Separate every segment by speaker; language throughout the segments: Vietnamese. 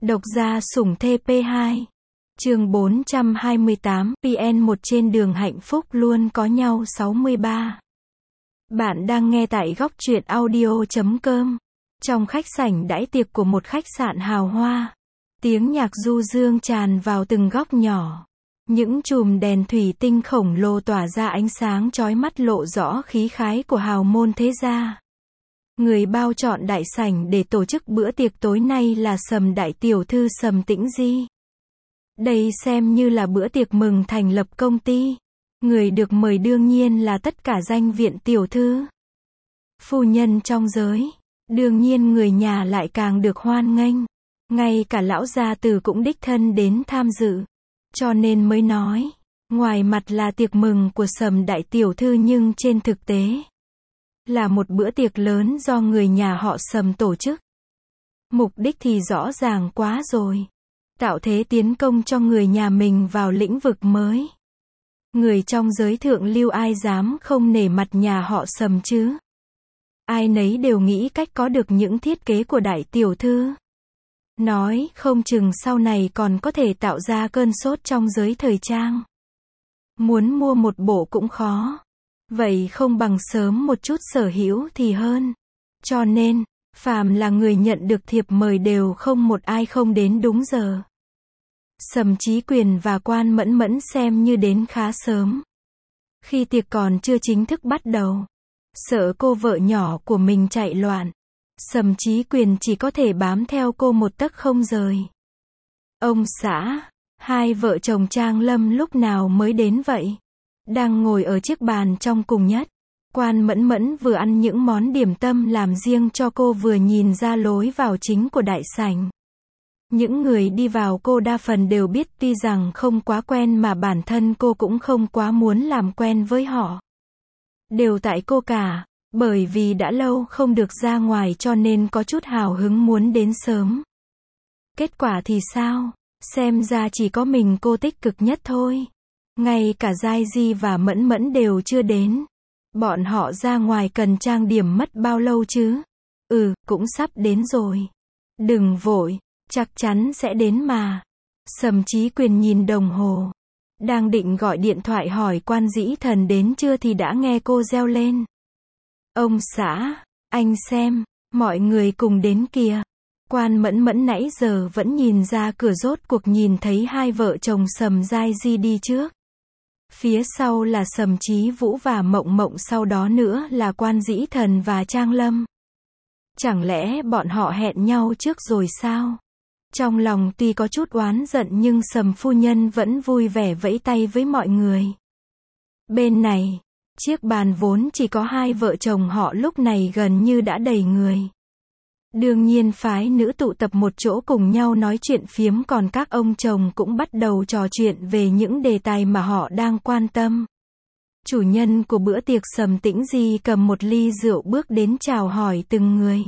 Speaker 1: Độc gia sủng thê P2. Chương 428, PN1 trên đường hạnh phúc luôn có nhau 63. Bạn đang nghe tại góc truyện audio.com. Trong khách sảnh đãi tiệc của một khách sạn hào hoa, tiếng nhạc du dương tràn vào từng góc nhỏ. Những chùm đèn thủy tinh khổng lồ tỏa ra ánh sáng chói mắt lộ rõ khí khái của hào môn thế gia. Người bao trọn đại sảnh để tổ chức bữa tiệc tối nay là Sầm đại tiểu thư Sầm Tĩnh Di. Đây xem như là bữa tiệc mừng thành lập công ty. Người được mời đương nhiên là tất cả danh viện tiểu thư, phu nhân trong giới. Đương nhiên người nhà lại càng được hoan nghênh. Ngay cả lão gia tử cũng đích thân đến tham dự. Cho nên mới nói, ngoài mặt là tiệc mừng của Sầm đại tiểu thư nhưng trên thực tế là một bữa tiệc lớn do người nhà họ Sầm tổ chức. Mục đích thì rõ ràng quá rồi. Tạo thế tiến công cho người nhà mình vào lĩnh vực mới. Người trong giới thượng lưu ai dám không nể mặt nhà họ Sầm chứ? Ai nấy đều nghĩ cách có được những thiết kế của đại tiểu thư. Nói không chừng sau này còn có thể tạo ra cơn sốt trong giới thời trang. Muốn mua một bộ cũng khó. Vậy không bằng sớm một chút sở hữu thì hơn. Cho nên, phàm là người nhận được thiệp mời đều không một ai không đến đúng giờ. Sầm Chí Quyền và Quan Mẫn Mẫn xem như đến khá sớm. Khi tiệc còn chưa chính thức bắt đầu, sợ cô vợ nhỏ của mình chạy loạn, Sầm Chí Quyền chỉ có thể bám theo cô một tấc không rời. Ông xã, hai vợ chồng Trang Lâm lúc nào mới đến vậy? Đang ngồi ở chiếc bàn trong cùng nhất. Quan Mẫn Mẫn vừa ăn những món điểm tâm làm riêng cho cô vừa nhìn ra lối vào chính của đại sảnh. Những người đi vào cô đa phần đều biết, tuy rằng không quá quen mà bản thân cô cũng không quá muốn làm quen với họ. Đều tại cô cả, bởi vì đã lâu không được ra ngoài cho nên có chút hào hứng muốn đến sớm. Kết quả thì sao? Xem ra chỉ có mình cô tích cực nhất thôi. Ngay cả Giai Di và Mẫn Mẫn đều chưa đến. Bọn họ ra ngoài cần trang điểm mất bao lâu chứ? Cũng sắp đến rồi. Đừng vội, chắc chắn sẽ đến mà. Sầm Chí Quyền nhìn đồng hồ. Đang định gọi điện thoại hỏi Quan Dĩ Thần đến chưa thì đã nghe cô reo lên. Ông xã, anh xem, mọi người cùng đến kìa. Quan Mẫn Mẫn nãy giờ vẫn nhìn ra cửa rốt cuộc nhìn thấy hai vợ chồng Sầm Giai Di đi trước. Phía sau là Sầm Chí Vũ và Mộng Mộng, sau đó nữa là Quan Dĩ Thần và Trang Lâm. Chẳng lẽ bọn họ hẹn nhau trước rồi sao? Trong lòng tuy có chút oán giận nhưng Sầm phu nhân vẫn vui vẻ vẫy tay với mọi người. Bên này, chiếc bàn vốn chỉ có hai vợ chồng họ lúc này gần như đã đầy người. Đương nhiên phái nữ tụ tập một chỗ cùng nhau nói chuyện phiếm, còn các ông chồng cũng bắt đầu trò chuyện về những đề tài mà họ đang quan tâm. Chủ nhân của bữa tiệc Sầm Tĩnh Di cầm một ly rượu bước đến chào hỏi từng người.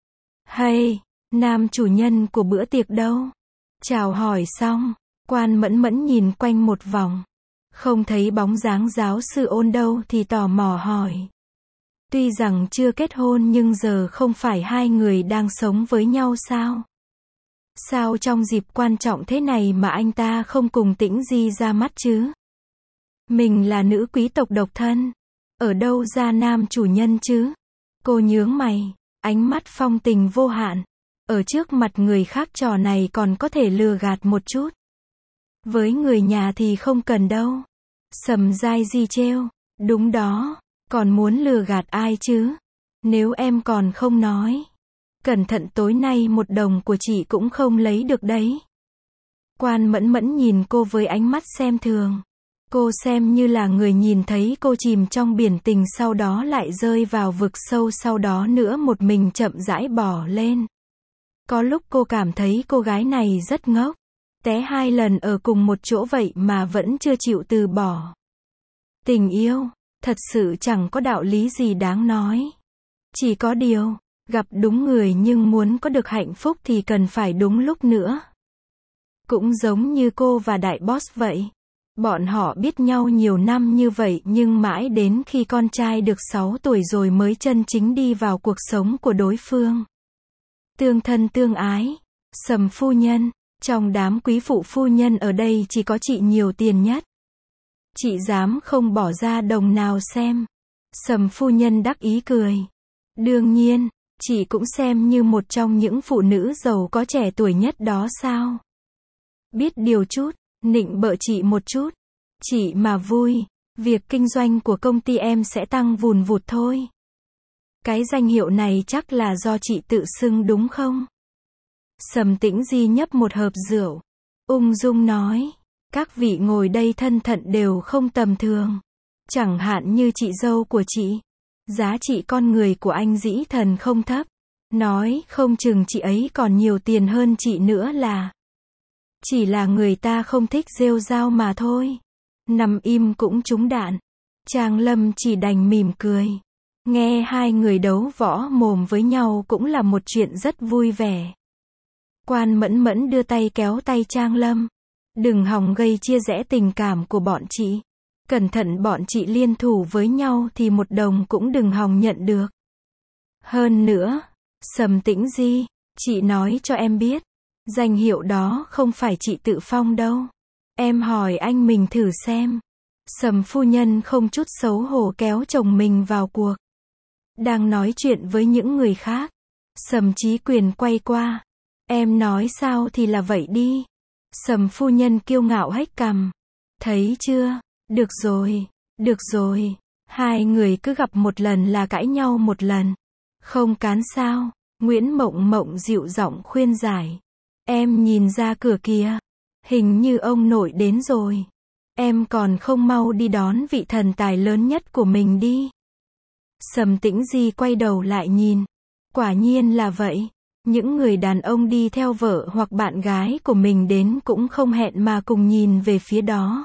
Speaker 1: Hay, nam chủ nhân của bữa tiệc đâu? Chào hỏi xong, Quan Mẫn Mẫn nhìn quanh một vòng. Không thấy bóng dáng giáo sư Ôn đâu thì tò mò hỏi. Tuy rằng chưa kết hôn nhưng giờ không phải hai người đang sống với nhau sao? Sao trong dịp quan trọng thế này mà anh ta không cùng Tĩnh Di ra mắt chứ? Mình là nữ quý tộc độc thân. Ở đâu ra nam chủ nhân chứ? Cô nhướng mày, ánh mắt phong tình vô hạn. Ở trước mặt người khác trò này còn có thể lừa gạt một chút. Với người nhà thì không cần đâu. Sầm Giai Di trêu. Đúng đó. Còn muốn lừa gạt ai chứ? Nếu em còn không nói, cẩn thận tối nay một đồng của chị cũng không lấy được đấy. Quan Mẫn Mẫn nhìn cô với ánh mắt xem thường. Cô xem như là người nhìn thấy cô chìm trong biển tình sau đó lại rơi vào vực sâu, sau đó nữa một mình chậm rãi bỏ lên. Có lúc cô cảm thấy cô gái này rất ngốc. Té hai lần ở cùng một chỗ vậy mà vẫn chưa chịu từ bỏ. Tình yêu thật sự chẳng có đạo lý gì đáng nói. Chỉ có điều, gặp đúng người nhưng muốn có được hạnh phúc thì cần phải đúng lúc nữa. Cũng giống như cô và đại boss vậy. Bọn họ biết nhau nhiều năm như vậy nhưng mãi đến khi con trai được 6 tuổi rồi mới chân chính đi vào cuộc sống của đối phương. Tương thân tương ái. Sầm phu nhân, trong đám quý phụ phu nhân ở đây chỉ có chị nhiều tiền nhất. Chị dám không bỏ ra đồng nào xem. Sầm phu nhân đắc ý cười. Đương nhiên, chị cũng xem như một trong những phụ nữ giàu có trẻ tuổi nhất đó sao. Biết điều chút, nịnh bợ chị một chút. Chị mà vui, việc kinh doanh của công ty em sẽ tăng vùn vụt thôi. Cái danh hiệu này chắc là do chị tự xưng đúng không? Sầm Tĩnh Di nhấp một hớp rượu, ung dung nói, các vị ngồi đây thân thận đều không tầm thường. Chẳng hạn như chị dâu của chị. Giá trị con người của anh dĩ thần không thấp. Nói không chừng chị ấy còn nhiều tiền hơn chị nữa là. Chỉ là người ta không thích rêu rao mà thôi. Nằm im cũng trúng đạn. Trang Lâm chỉ đành mỉm cười. Nghe hai người đấu võ mồm với nhau cũng là một chuyện rất vui vẻ. Quan Mẫn Mẫn đưa tay kéo tay Trang Lâm. Đừng hòng gây chia rẽ tình cảm của bọn chị. Cẩn thận bọn chị liên thủ với nhau thì một đồng cũng đừng hòng nhận được. Hơn nữa, Sầm Tĩnh Di, chị nói cho em biết, danh hiệu đó không phải chị tự phong đâu. Em hỏi anh mình thử xem. Sầm phu nhân không chút xấu hổ kéo chồng mình vào cuộc. Đang nói chuyện với những người khác. Sầm Chí Quyền quay qua. Em nói sao thì là vậy đi. Sầm phu nhân kiêu ngạo hếch cằm. Thấy chưa? Được rồi, được rồi. Hai người cứ gặp một lần là cãi nhau một lần. Không cán sao? Nguyễn Mộng Mộng dịu giọng khuyên giải. Em nhìn ra cửa kìa. Hình như ông nội đến rồi. Em còn không mau đi đón vị thần tài lớn nhất của mình đi. Sầm Tĩnh Di quay đầu lại nhìn. Quả nhiên là vậy. Những người đàn ông đi theo vợ hoặc bạn gái của mình đến cũng không hẹn mà cùng nhìn về phía đó.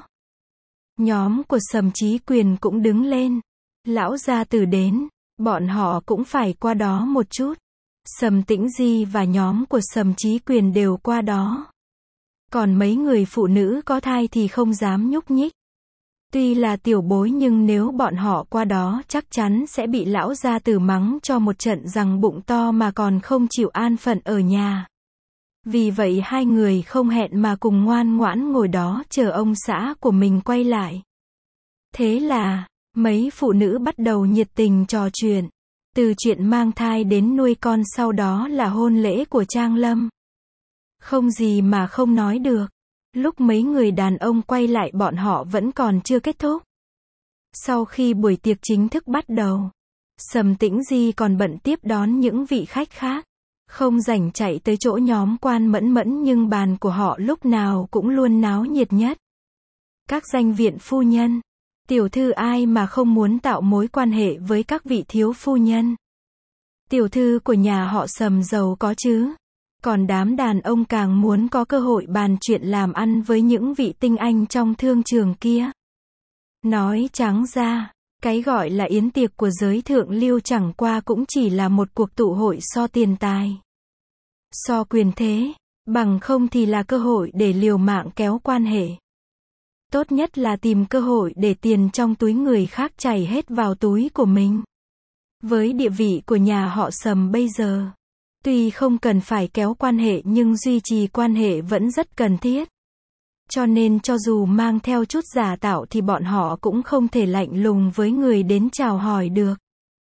Speaker 1: Nhóm của Sầm Chí Quyền cũng đứng lên. Lão gia tử đến, bọn họ cũng phải qua đó một chút. Sầm Tĩnh Di và nhóm của Sầm Chí Quyền đều qua đó. Còn mấy người phụ nữ có thai thì không dám nhúc nhích. Tuy là tiểu bối nhưng nếu bọn họ qua đó chắc chắn sẽ bị lão gia tử mắng cho một trận rằng bụng to mà còn không chịu an phận ở nhà. Vì vậy hai người không hẹn mà cùng ngoan ngoãn ngồi đó chờ ông xã của mình quay lại. Thế là, mấy phụ nữ bắt đầu nhiệt tình trò chuyện. Từ chuyện mang thai đến nuôi con sau đó là hôn lễ của Trang Lâm. Không gì mà không nói được. Lúc mấy người đàn ông quay lại bọn họ vẫn còn chưa kết thúc. Sau khi buổi tiệc chính thức bắt đầu, Sầm Tĩnh Di còn bận tiếp đón những vị khách khác. Không rảnh chạy tới chỗ nhóm Quan Mẫn Mẫn nhưng bàn của họ lúc nào cũng luôn náo nhiệt nhất. Các danh viện phu nhân, tiểu thư ai mà không muốn tạo mối quan hệ với các vị thiếu phu nhân. Tiểu thư của nhà họ Sầm giàu có chứ. Còn đám đàn ông càng muốn có cơ hội bàn chuyện làm ăn với những vị tinh anh trong thương trường kia. Nói trắng ra, cái gọi là yến tiệc của giới thượng lưu chẳng qua cũng chỉ là một cuộc tụ hội so tiền tài. So quyền thế, bằng không thì là cơ hội để liều mạng kéo quan hệ. Tốt nhất là tìm cơ hội để tiền trong túi người khác chảy hết vào túi của mình. Với địa vị của nhà họ Sầm bây giờ, tuy không cần phải kéo quan hệ nhưng duy trì quan hệ vẫn rất cần thiết. Cho nên cho dù mang theo chút giả tạo thì bọn họ cũng không thể lạnh lùng với người đến chào hỏi được.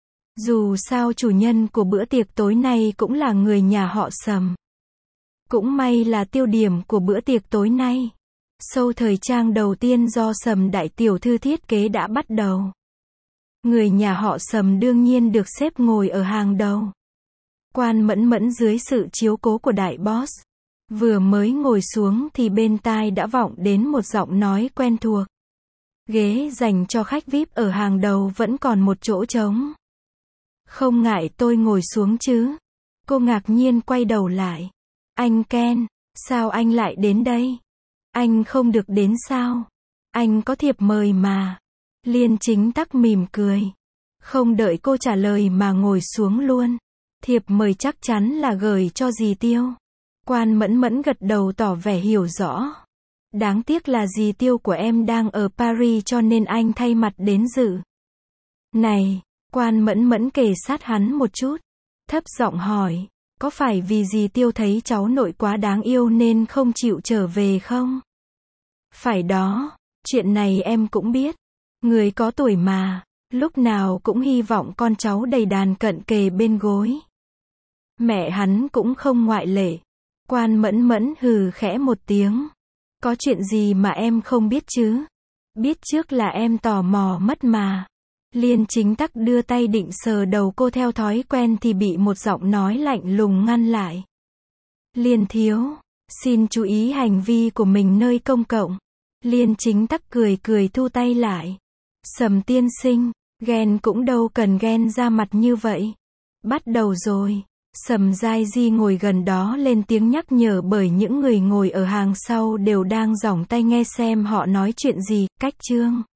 Speaker 1: Dù sao chủ nhân của bữa tiệc tối nay cũng là người nhà họ Sầm. Cũng may là tiêu điểm của bữa tiệc tối nay. Show thời trang đầu tiên do Sầm đại tiểu thư thiết kế đã bắt đầu. Người nhà họ Sầm đương nhiên được xếp ngồi ở hàng đầu. Quan Mẫn Mẫn dưới sự chiếu cố của đại boss. Vừa mới ngồi xuống thì bên tai đã vọng đến một giọng nói quen thuộc. Ghế dành cho khách VIP ở hàng đầu vẫn còn một chỗ trống. Không ngại tôi ngồi xuống chứ? Cô ngạc nhiên quay đầu lại. Anh Ken, sao anh lại đến đây? Anh không được đến sao? Anh có thiệp mời mà. Liên Chính Tắc mỉm cười. Không đợi cô trả lời mà ngồi xuống luôn. Thiệp mời chắc chắn là gửi cho dì Tiêu. Quan Mẫn Mẫn gật đầu tỏ vẻ hiểu rõ. Đáng tiếc là dì Tiêu của em đang ở Paris cho nên anh thay mặt đến dự. Này, Quan Mẫn Mẫn kề sát hắn một chút. Thấp giọng hỏi, Có phải vì dì Tiêu thấy cháu nội quá đáng yêu nên không chịu trở về không? Phải đó, chuyện này em cũng biết. Người có tuổi mà, lúc nào cũng hy vọng con cháu đầy đàn cận kề bên gối. Mẹ hắn cũng không ngoại lệ. Quan Mẫn Mẫn hừ khẽ một tiếng. Có chuyện gì mà em không biết chứ? Biết trước là em tò mò mất mà. Liên Chính Tắc đưa tay định sờ đầu cô theo thói quen thì bị một giọng nói lạnh lùng ngăn lại. Liên thiếu, xin chú ý hành vi của mình nơi công cộng. Liên Chính Tắc cười cười thu tay lại. Sầm tiên sinh, ghen cũng đâu cần ghen ra mặt như vậy. Bắt đầu rồi. Sầm Giai Di ngồi gần đó lên tiếng nhắc nhở bởi những người ngồi ở hàng sau đều đang giỏng tai nghe xem họ nói chuyện gì. Cách chương